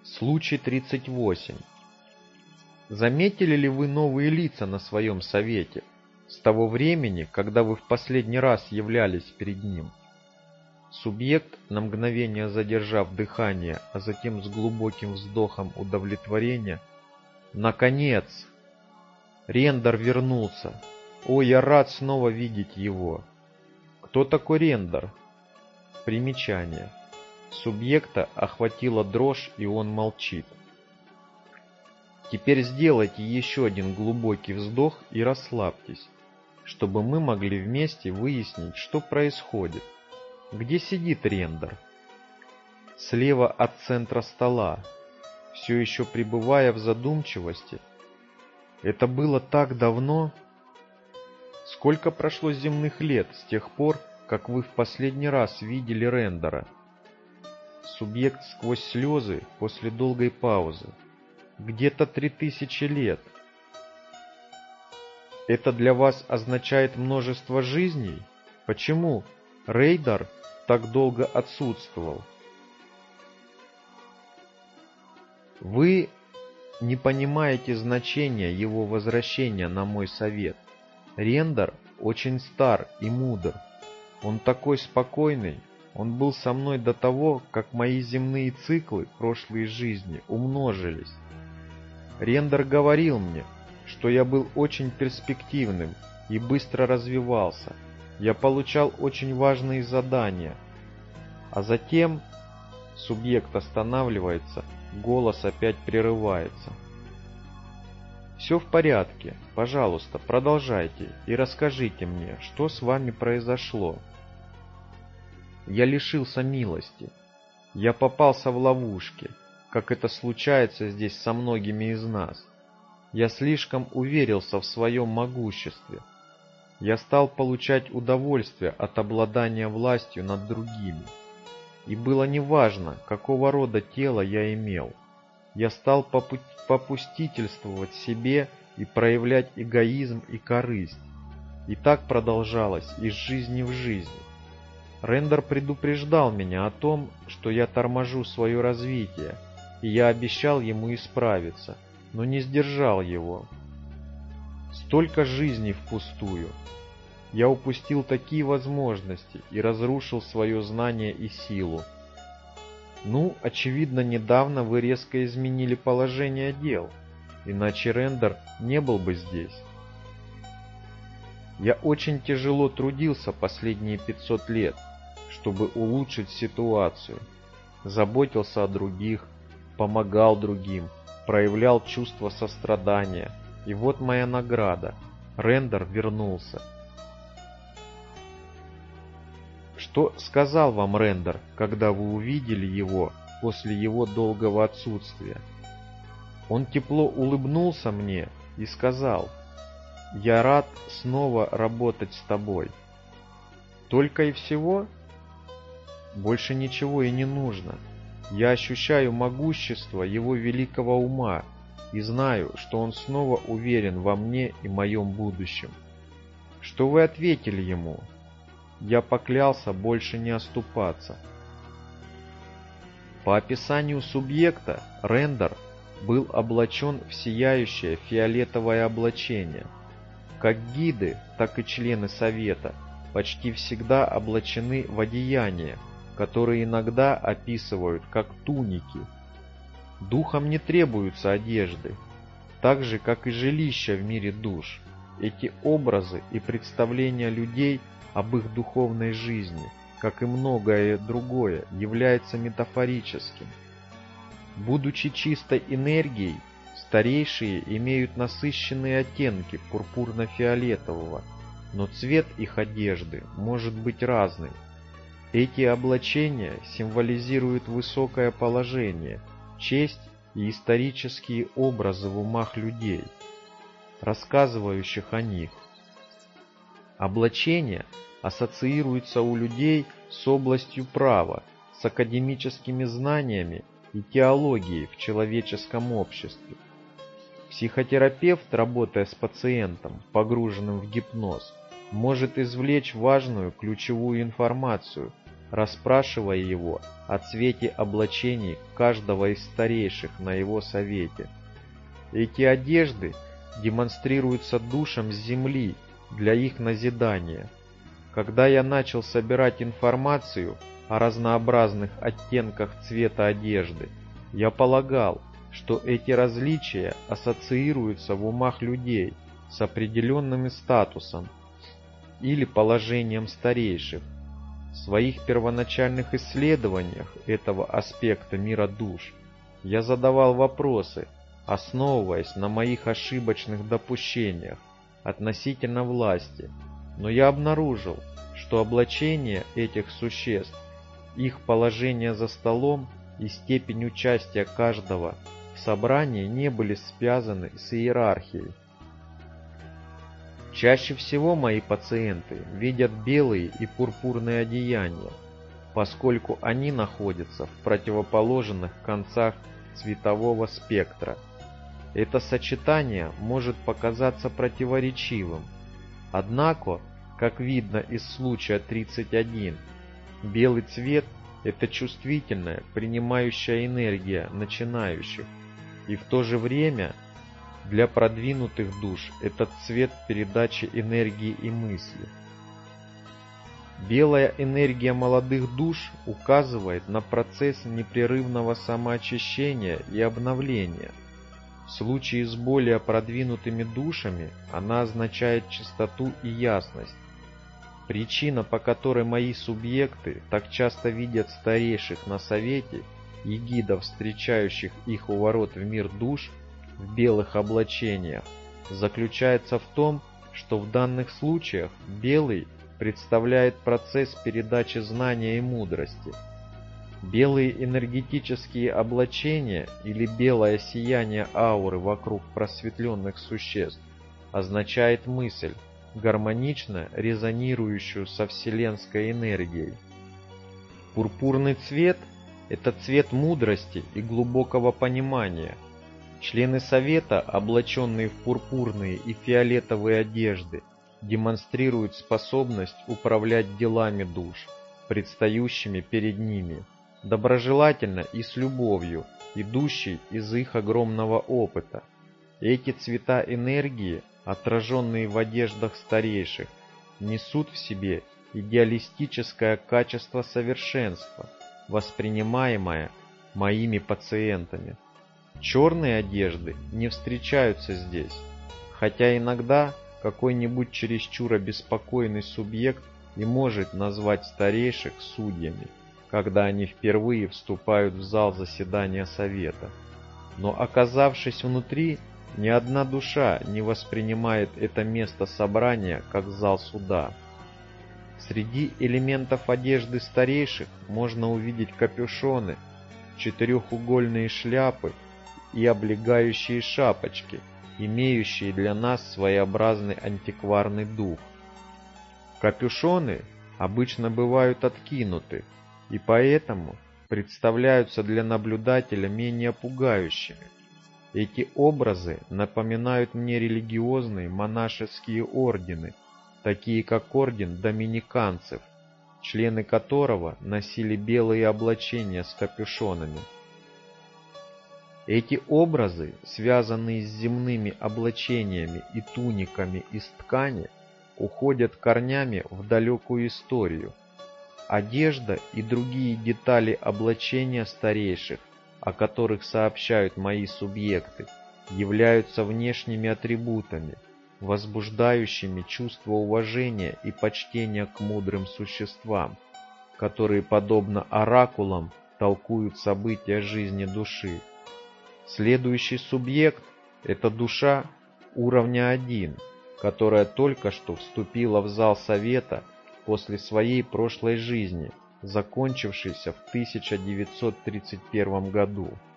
Случай 38. Заметили ли вы новые лица на своем совете с того времени, когда вы в последний раз являлись перед ним? Субъект, на мгновение задержав дыхание, а затем с глубоким вздохом удовлетворения: «Наконец! Рендер вернулся! О, я рад снова видеть его!» Кто такой Рендер? Примечание. Субъекта охватила дрожь, и он молчит. Теперь сделайте еще один глубокий вздох и расслабьтесь, чтобы мы могли вместе выяснить, что происходит. Где сидит Рендер? Слева от центра стола, все еще пребывая в задумчивости. Это было так давно. Сколько прошло земных лет с тех пор, как вы в последний раз видели Рендера? Субъект сквозь слезы после долгой паузы. Где-то 3000 лет. Это для вас означает множество жизней? Почему Рейдар так долго отсутствовал? Вы не понимаете значения его возвращения на мой совет. Рендер очень стар и мудр. Он такой спокойный. Он был со мной до того, как мои земные циклы прошлой жизни умножились. Рендер говорил мне, что я был очень перспективным и быстро развивался. Я получал очень важные задания. А затем субъект останавливается, голос опять прерывается. Все в порядке. Пожалуйста, продолжайте и расскажите мне, что с вами произошло. Я лишился милости. Я попался в ловушки, как это случается здесь со многими из нас. Я слишком уверился в своем могуществе. Я стал получать удовольствие от обладания властью над другими. И было неважно, какого рода тело я имел. Я стал попустительствовать себе и проявлять эгоизм и корысть. И так продолжалось из жизни в жизнь. Рендер предупреждал меня о том, что я торможу свое развитие, и я обещал ему исправиться, но не сдержал его. Столько жизней впустую. Я упустил такие возможности и разрушил свое знание и силу. Ну, очевидно, недавно вы резко изменили положение дел, иначе Рендер не был бы здесь. Я очень тяжело трудился последние 500 лет, чтобы улучшить ситуацию. Заботился о других, помогал другим, проявлял чувство сострадания. И вот моя награда. Рендер вернулся. Что сказал вам Рендер, когда вы увидели его после его долгого отсутствия? Он тепло улыбнулся мне и сказал: «Я рад снова работать с тобой». Только и всего? Больше ничего и не нужно. Я ощущаю могущество его великого ума и знаю, что он снова уверен во мне и моем будущем. Что вы ответили ему? Я поклялся больше не оступаться. По описанию субъекта, Рендер был облачен в сияющее фиолетовое облачение. Как гиды, так и члены Совета почти всегда облачены в одеяния, которые иногда описывают как туники. Духам не требуются одежды, так же, как и жилища в мире душ. Эти образы и представления людей об их духовной жизни, как и многое другое, является метафорическим. Будучи чистой энергией, старейшие имеют насыщенные оттенки пурпурно-фиолетового, но цвет их одежды может быть разным. Эти облачения символизируют высокое положение, честь и исторические образы в умах людей, рассказывающих о них. Облачения ассоциируются у людей с областью права, с академическими знаниями и теологией в человеческом обществе. Психотерапевт, работая с пациентом, погруженным в гипноз, может извлечь важную ключевую информацию расспрашивая его о цвете облачений каждого из старейших на его совете. Эти одежды демонстрируются душам с земли для их назидания. Когда я начал собирать информацию о разнообразных оттенках цвета одежды, я полагал, что эти различия ассоциируются в умах людей с определенным статусом или положением старейших. В своих первоначальных исследованиях этого аспекта мира душ я задавал вопросы, основываясь на моих ошибочных допущениях относительно власти, но я обнаружил, что облачение этих существ, их положение за столом и степень участия каждого в собрании не были связаны с иерархией. Чаще всего мои пациенты видят белые и пурпурные одеяния, поскольку они находятся в противоположных концах цветового спектра. Это сочетание может показаться противоречивым. Однако, как видно из случая 31, белый цвет – это чувствительная, принимающая энергия начинающих, и в то же время для продвинутых душ этот цвет передачи энергии и мысли. Белая энергия молодых душ указывает на процесс непрерывного самоочищения и обновления. В случае с более продвинутыми душами она означает чистоту и ясность. Причина, по которой мои субъекты так часто видят старейших на совете и гидов, встречающих их у ворот в мир душ, в белых облачениях, заключается в том, что в данных случаях белый представляет процесс передачи знания и мудрости. Белые энергетические облачения или белое сияние ауры вокруг просветленных существ означает мысль, гармонично резонирующую со вселенской энергией. Пурпурный цвет – это цвет мудрости и глубокого понимания. Члены совета, облаченные в пурпурные и фиолетовые одежды, демонстрируют способность управлять делами душ, предстающими перед ними, доброжелательно и с любовью, идущей из их огромного опыта. Эти цвета энергии, отраженные в одеждах старейших, несут в себе идеалистическое качество совершенства, воспринимаемое моими пациентами. Черные одежды не встречаются здесь, хотя иногда какой-нибудь чересчур обеспокоенный субъект и может назвать старейших судьями, когда они впервые вступают в зал заседания совета. Но оказавшись внутри, ни одна душа не воспринимает это место собрания как зал суда. Среди элементов одежды старейших можно увидеть капюшоны, четырехугольные шляпы и облегающие шапочки, имеющие для нас своеобразный антикварный дух. Капюшоны обычно бывают откинуты, и поэтому представляются для наблюдателя менее пугающими. Эти образы напоминают мне религиозные монашеские ордены, такие как орден доминиканцев, члены которого носили белые облачения с капюшонами. Эти образы, связанные с земными облачениями и туниками из ткани, уходят корнями в далекую историю. Одежда и другие детали облачения старейших, о которых сообщают мои субъекты, являются внешними атрибутами, возбуждающими чувство уважения и почтения к мудрым существам, которые, подобно оракулам, толкуют события жизни души. Следующий субъект – это душа уровня 1, которая только что вступила в зал совета после своей прошлой жизни, закончившейся в 1931 году.